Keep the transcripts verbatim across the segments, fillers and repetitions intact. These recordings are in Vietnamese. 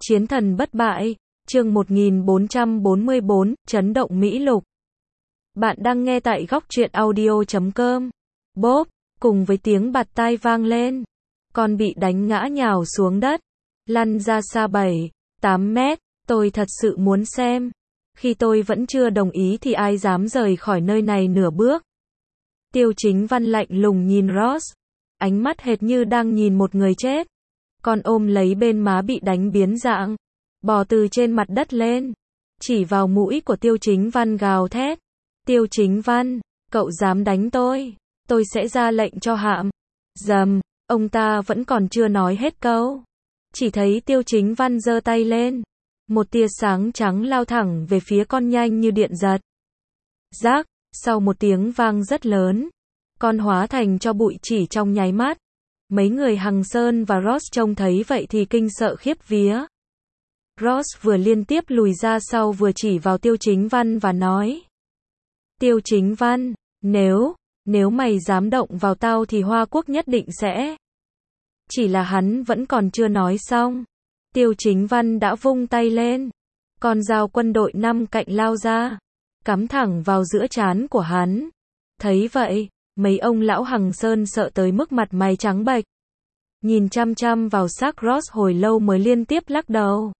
Chiến thần bất bại, chương một nghìn bốn trăm bốn mươi bốn, chấn động Mỹ lục. Bạn đang nghe tại góc truyện audio chấm com. Bốp, cùng với tiếng bạt tai vang lên, con bị đánh ngã nhào xuống đất, lăn ra xa bảy, tám mét, tôi thật sự muốn xem. Khi tôi vẫn chưa đồng ý thì ai dám rời khỏi nơi này nửa bước. Tiêu Chính Văn lạnh lùng nhìn Ross, ánh mắt hệt như đang nhìn một người chết. Con ôm lấy bên má bị đánh biến dạng, bò từ trên mặt đất lên, chỉ vào mũi của Tiêu Chính Văn gào thét. Tiêu Chính Văn, cậu dám đánh tôi, tôi sẽ ra lệnh cho hạm. Dầm, ông ta vẫn còn chưa nói hết câu. Chỉ thấy Tiêu Chính Văn giơ tay lên, một tia sáng trắng lao thẳng về phía con nhanh như điện giật. Rác, sau một tiếng vang rất lớn, con hóa thành cho bụi chỉ trong nháy mắt. Mấy người Hằng Sơn và Ross trông thấy vậy thì kinh sợ khiếp vía. Ross vừa liên tiếp lùi ra sau vừa chỉ vào Tiêu Chính Văn và nói. Tiêu Chính Văn, nếu, nếu mày dám động vào tao thì Hoa Quốc nhất định sẽ. Chỉ là hắn vẫn còn chưa nói xong. Tiêu Chính Văn đã vung tay lên. Con dao quân đội năm cạnh lao ra, cắm thẳng vào giữa trán của hắn. Thấy vậy, mấy ông lão Hằng Sơn sợ tới mức mặt mày trắng bệch. Nhìn chăm chăm vào xác Ross hồi lâu mới liên tiếp lắc đầu.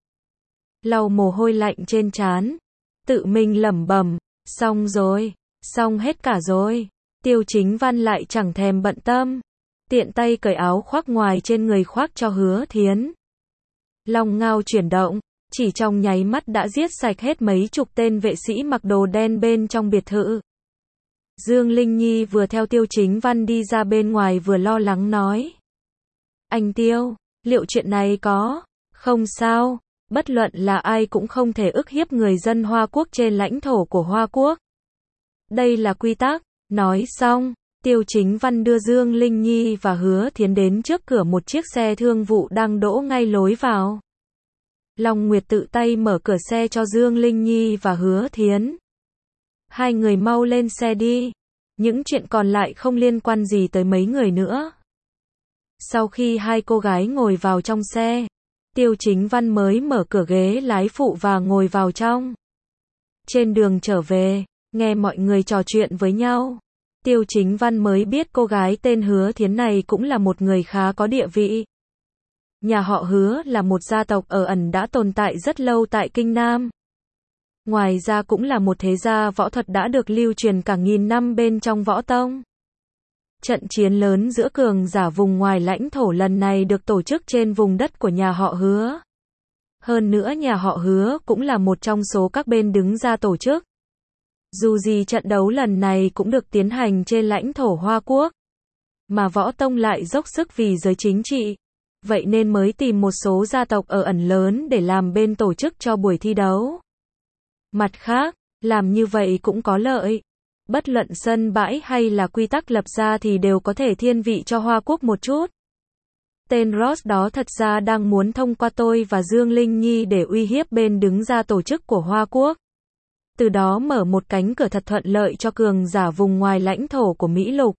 Lau mồ hôi lạnh trên trán, tự mình lẩm bẩm, xong rồi, xong hết cả rồi. Tiêu Chính Văn lại chẳng thèm bận tâm, tiện tay cởi áo khoác ngoài trên người khoác cho Hứa Thiến. Long ngao chuyển động, chỉ trong nháy mắt đã giết sạch hết mấy chục tên vệ sĩ mặc đồ đen bên trong biệt thự. Dương Linh Nhi vừa theo Tiêu Chính Văn đi ra bên ngoài vừa lo lắng nói. Anh Tiêu, liệu chuyện này có không sao? Bất luận là ai cũng không thể ức hiếp người dân Hoa Quốc trên lãnh thổ của Hoa Quốc. Đây là quy tắc. Nói xong, Tiêu Chính Văn đưa Dương Linh Nhi và Hứa Thiến đến trước cửa một chiếc xe thương vụ đang đỗ ngay lối vào. Long Nguyệt tự tay mở cửa xe cho Dương Linh Nhi và Hứa Thiến. Hai người mau lên xe đi. Những chuyện còn lại không liên quan gì tới mấy người nữa. Sau khi hai cô gái ngồi vào trong xe, Tiêu Chính Văn mới mở cửa ghế lái phụ và ngồi vào trong. Trên đường trở về, nghe mọi người trò chuyện với nhau, Tiêu Chính Văn mới biết cô gái tên Hứa Thiến này cũng là một người khá có địa vị. Nhà họ Hứa là một gia tộc ở ẩn đã tồn tại rất lâu tại Kinh Nam. Ngoài ra cũng là một thế gia võ thuật đã được lưu truyền cả nghìn năm bên trong võ tông. Trận chiến lớn giữa cường giả vùng ngoài lãnh thổ lần này được tổ chức trên vùng đất của nhà họ Hứa. Hơn nữa nhà họ Hứa cũng là một trong số các bên đứng ra tổ chức. Dù gì trận đấu lần này cũng được tiến hành trên lãnh thổ Hoa Quốc, mà võ tông lại dốc sức vì giới chính trị. Vậy nên mới tìm một số gia tộc ở ẩn lớn để làm bên tổ chức cho buổi thi đấu. Mặt khác, làm như vậy cũng có lợi. Bất luận sân bãi hay là quy tắc lập ra thì đều có thể thiên vị cho Hoa Quốc một chút. Tên Ross đó thật ra đang muốn thông qua tôi và Dương Linh Nhi để uy hiếp bên đứng ra tổ chức của Hoa Quốc. Từ đó mở một cánh cửa thật thuận lợi cho cường giả vùng ngoài lãnh thổ của Mỹ Lục.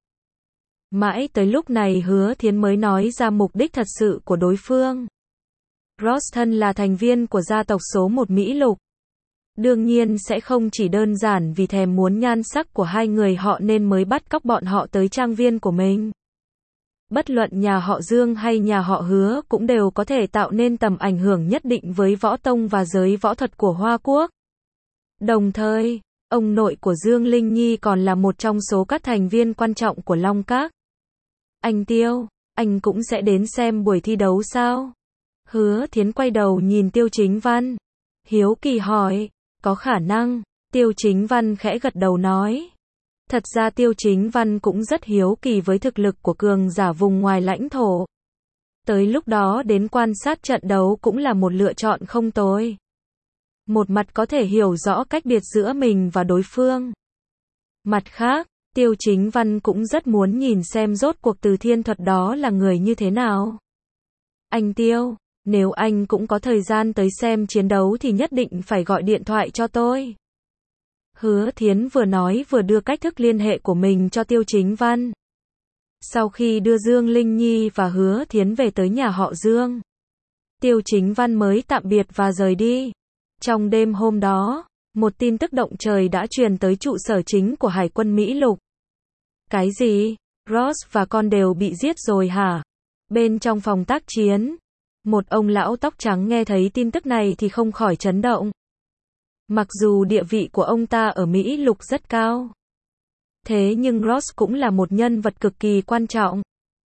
Mãi tới lúc này Hứa Thiến mới nói ra mục đích thật sự của đối phương. Ross thân là thành viên của gia tộc số một Mỹ Lục. Đương nhiên sẽ không chỉ đơn giản vì thèm muốn nhan sắc của hai người họ nên mới bắt cóc bọn họ tới trang viên của mình. Bất luận nhà họ Dương hay nhà họ Hứa cũng đều có thể tạo nên tầm ảnh hưởng nhất định với võ tông và giới võ thuật của Hoa Quốc. Đồng thời, ông nội của Dương Linh Nhi còn là một trong số các thành viên quan trọng của Long Các. Anh Tiêu, anh cũng sẽ đến xem buổi thi đấu sao? Hứa Thiến quay đầu nhìn Tiêu Chính Văn, hiếu kỳ hỏi. Có khả năng, Tiêu Chính Văn khẽ gật đầu nói. Thật ra Tiêu Chính Văn cũng rất hiếu kỳ với thực lực của cường giả vùng ngoài lãnh thổ. Tới lúc đó đến quan sát trận đấu cũng là một lựa chọn không tồi. Một mặt có thể hiểu rõ cách biệt giữa mình và đối phương. Mặt khác, Tiêu Chính Văn cũng rất muốn nhìn xem rốt cuộc Từ Thiên Thuật đó là người như thế nào. Anh Tiêu, nếu anh cũng có thời gian tới xem chiến đấu thì nhất định phải gọi điện thoại cho tôi. Hứa Thiến vừa nói vừa đưa cách thức liên hệ của mình cho Tiêu Chính Văn. Sau khi đưa Dương Linh Nhi và Hứa Thiến về tới nhà họ Dương, Tiêu Chính Văn mới tạm biệt và rời đi. Trong đêm hôm đó, một tin tức động trời đã truyền tới trụ sở chính của Hải quân Mỹ Lục. Cái gì? Ross và con đều bị giết rồi hả? Bên trong phòng tác chiến, một ông lão tóc trắng nghe thấy tin tức này thì không khỏi chấn động. Mặc dù địa vị của ông ta ở Mỹ Lục rất cao, thế nhưng Ross cũng là một nhân vật cực kỳ quan trọng.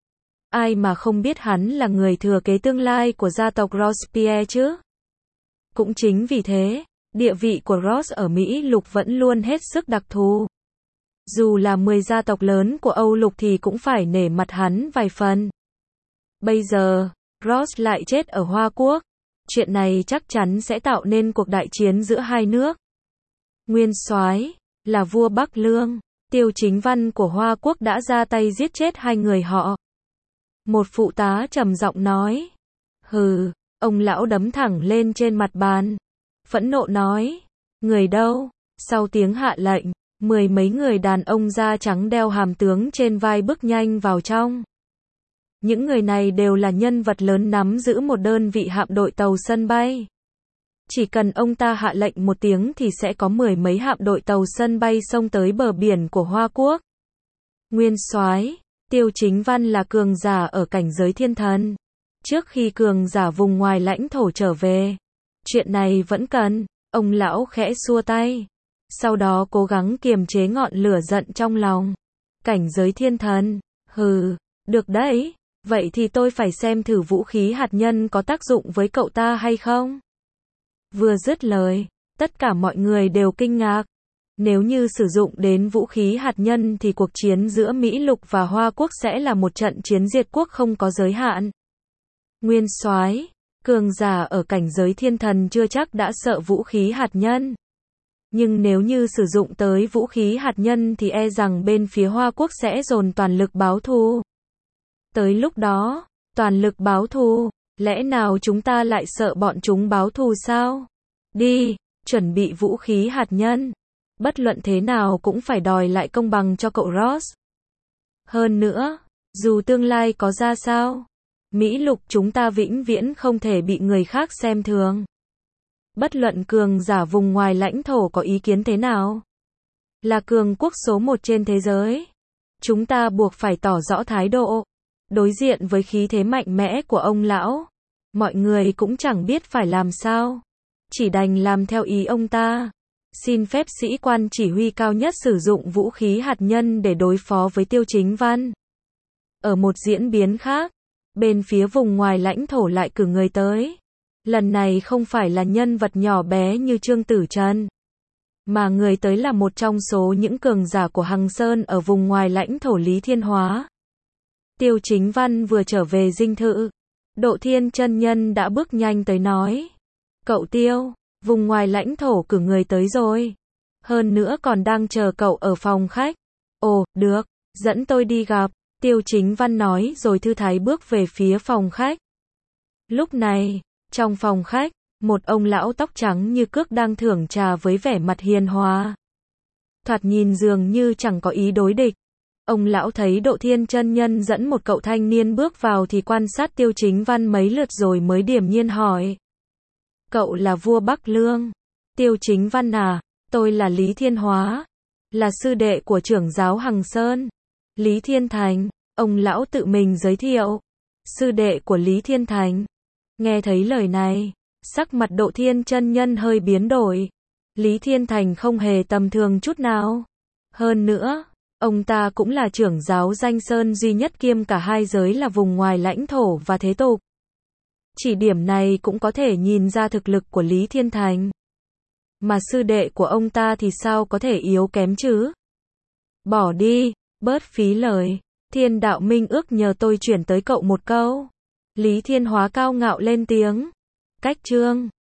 Ai mà không biết hắn là người thừa kế tương lai của gia tộc Robespierre chứ? Cũng chính vì thế, địa vị của Ross ở Mỹ Lục vẫn luôn hết sức đặc thù. Dù là mười gia tộc lớn của Âu Lục thì cũng phải nể mặt hắn vài phần. Bây giờ, Ross lại chết ở Hoa Quốc. Chuyện này chắc chắn sẽ tạo nên cuộc đại chiến giữa hai nước. Nguyên soái là vua Bắc Lương, Tiêu Chính Văn của Hoa Quốc đã ra tay giết chết hai người họ. Một phụ tá trầm giọng nói. Hừ, ông lão đấm thẳng lên trên mặt bàn. Phẫn nộ nói. Người đâu? Sau tiếng hạ lệnh, mười mấy người đàn ông da trắng đeo hàm tướng trên vai bước nhanh vào trong. Những người này đều là nhân vật lớn nắm giữ một đơn vị hạm đội tàu sân bay. Chỉ cần ông ta hạ lệnh một tiếng thì sẽ có mười mấy hạm đội tàu sân bay xông tới bờ biển của Hoa Quốc. Nguyên soái, Tiêu Chính Văn là cường giả ở cảnh giới thiên thần. Trước khi cường giả vùng ngoài lãnh thổ trở về, chuyện này vẫn cần. Ông lão khẽ xua tay. Sau đó cố gắng kiềm chế ngọn lửa giận trong lòng. Cảnh giới thiên thần, hừ, được đấy. Vậy thì tôi phải xem thử vũ khí hạt nhân có tác dụng với cậu ta hay không? Vừa dứt lời, tất cả mọi người đều kinh ngạc. Nếu như sử dụng đến vũ khí hạt nhân thì cuộc chiến giữa Mỹ Lục và Hoa Quốc sẽ là một trận chiến diệt quốc không có giới hạn. Nguyên soái, cường giả ở cảnh giới thiên thần chưa chắc đã sợ vũ khí hạt nhân. Nhưng nếu như sử dụng tới vũ khí hạt nhân thì e rằng bên phía Hoa Quốc sẽ dồn toàn lực báo thù. Tới lúc đó, toàn lực báo thù, lẽ nào chúng ta lại sợ bọn chúng báo thù sao? Đi, chuẩn bị vũ khí hạt nhân. Bất luận thế nào cũng phải đòi lại công bằng cho cậu Ross. Hơn nữa, dù tương lai có ra sao, Mỹ Lục chúng ta vĩnh viễn không thể bị người khác xem thường. Bất luận cường giả vùng ngoài lãnh thổ có ý kiến thế nào, là cường quốc số một trên thế giới, chúng ta buộc phải tỏ rõ thái độ. Đối diện với khí thế mạnh mẽ của ông lão, mọi người cũng chẳng biết phải làm sao, chỉ đành làm theo ý ông ta. Xin phép sĩ quan chỉ huy cao nhất sử dụng vũ khí hạt nhân để đối phó với Tiêu Chính Văn. Ở một diễn biến khác, bên phía vùng ngoài lãnh thổ lại cử người tới. Lần này không phải là nhân vật nhỏ bé như Trương Tử Trần, mà người tới là một trong số những cường giả của Hằng Sơn ở vùng ngoài lãnh thổ Lý Thiên Hóa. Tiêu Chính Văn vừa trở về dinh thự, Độ Thiên chân nhân đã bước nhanh tới nói. Cậu Tiêu, vùng ngoài lãnh thổ cử người tới rồi. Hơn nữa còn đang chờ cậu ở phòng khách. Ồ, được, dẫn tôi đi gặp. Tiêu Chính Văn nói rồi thư thái bước về phía phòng khách. Lúc này, trong phòng khách, một ông lão tóc trắng như cước đang thưởng trà với vẻ mặt hiền hòa. Thoạt nhìn dường như chẳng có ý đối địch. Ông lão thấy Độ Thiên chân nhân dẫn một cậu thanh niên bước vào thì quan sát Tiêu Chính Văn mấy lượt rồi mới điềm nhiên hỏi. Cậu là vua Bắc Lương. Tiêu Chính Văn à, tôi là Lý Thiên Hóa, là sư đệ của trưởng giáo Hằng Sơn. Lý Thiên Thành, ông lão tự mình giới thiệu. Sư đệ của Lý Thiên Thành. Nghe thấy lời này, sắc mặt Độ Thiên chân nhân hơi biến đổi. Lý Thiên Thành không hề tầm thường chút nào. Hơn nữa, ông ta cũng là trưởng giáo Danh Sơn duy nhất kiêm cả hai giới là vùng ngoài lãnh thổ và thế tục. Chỉ điểm này cũng có thể nhìn ra thực lực của Lý Thiên Thành. Mà sư đệ của ông ta thì sao có thể yếu kém chứ? Bỏ đi, bớt phí lời. Thiên đạo minh ước nhờ tôi chuyển tới cậu một câu. Lý Thiên Hóa cao ngạo lên tiếng. Cách chương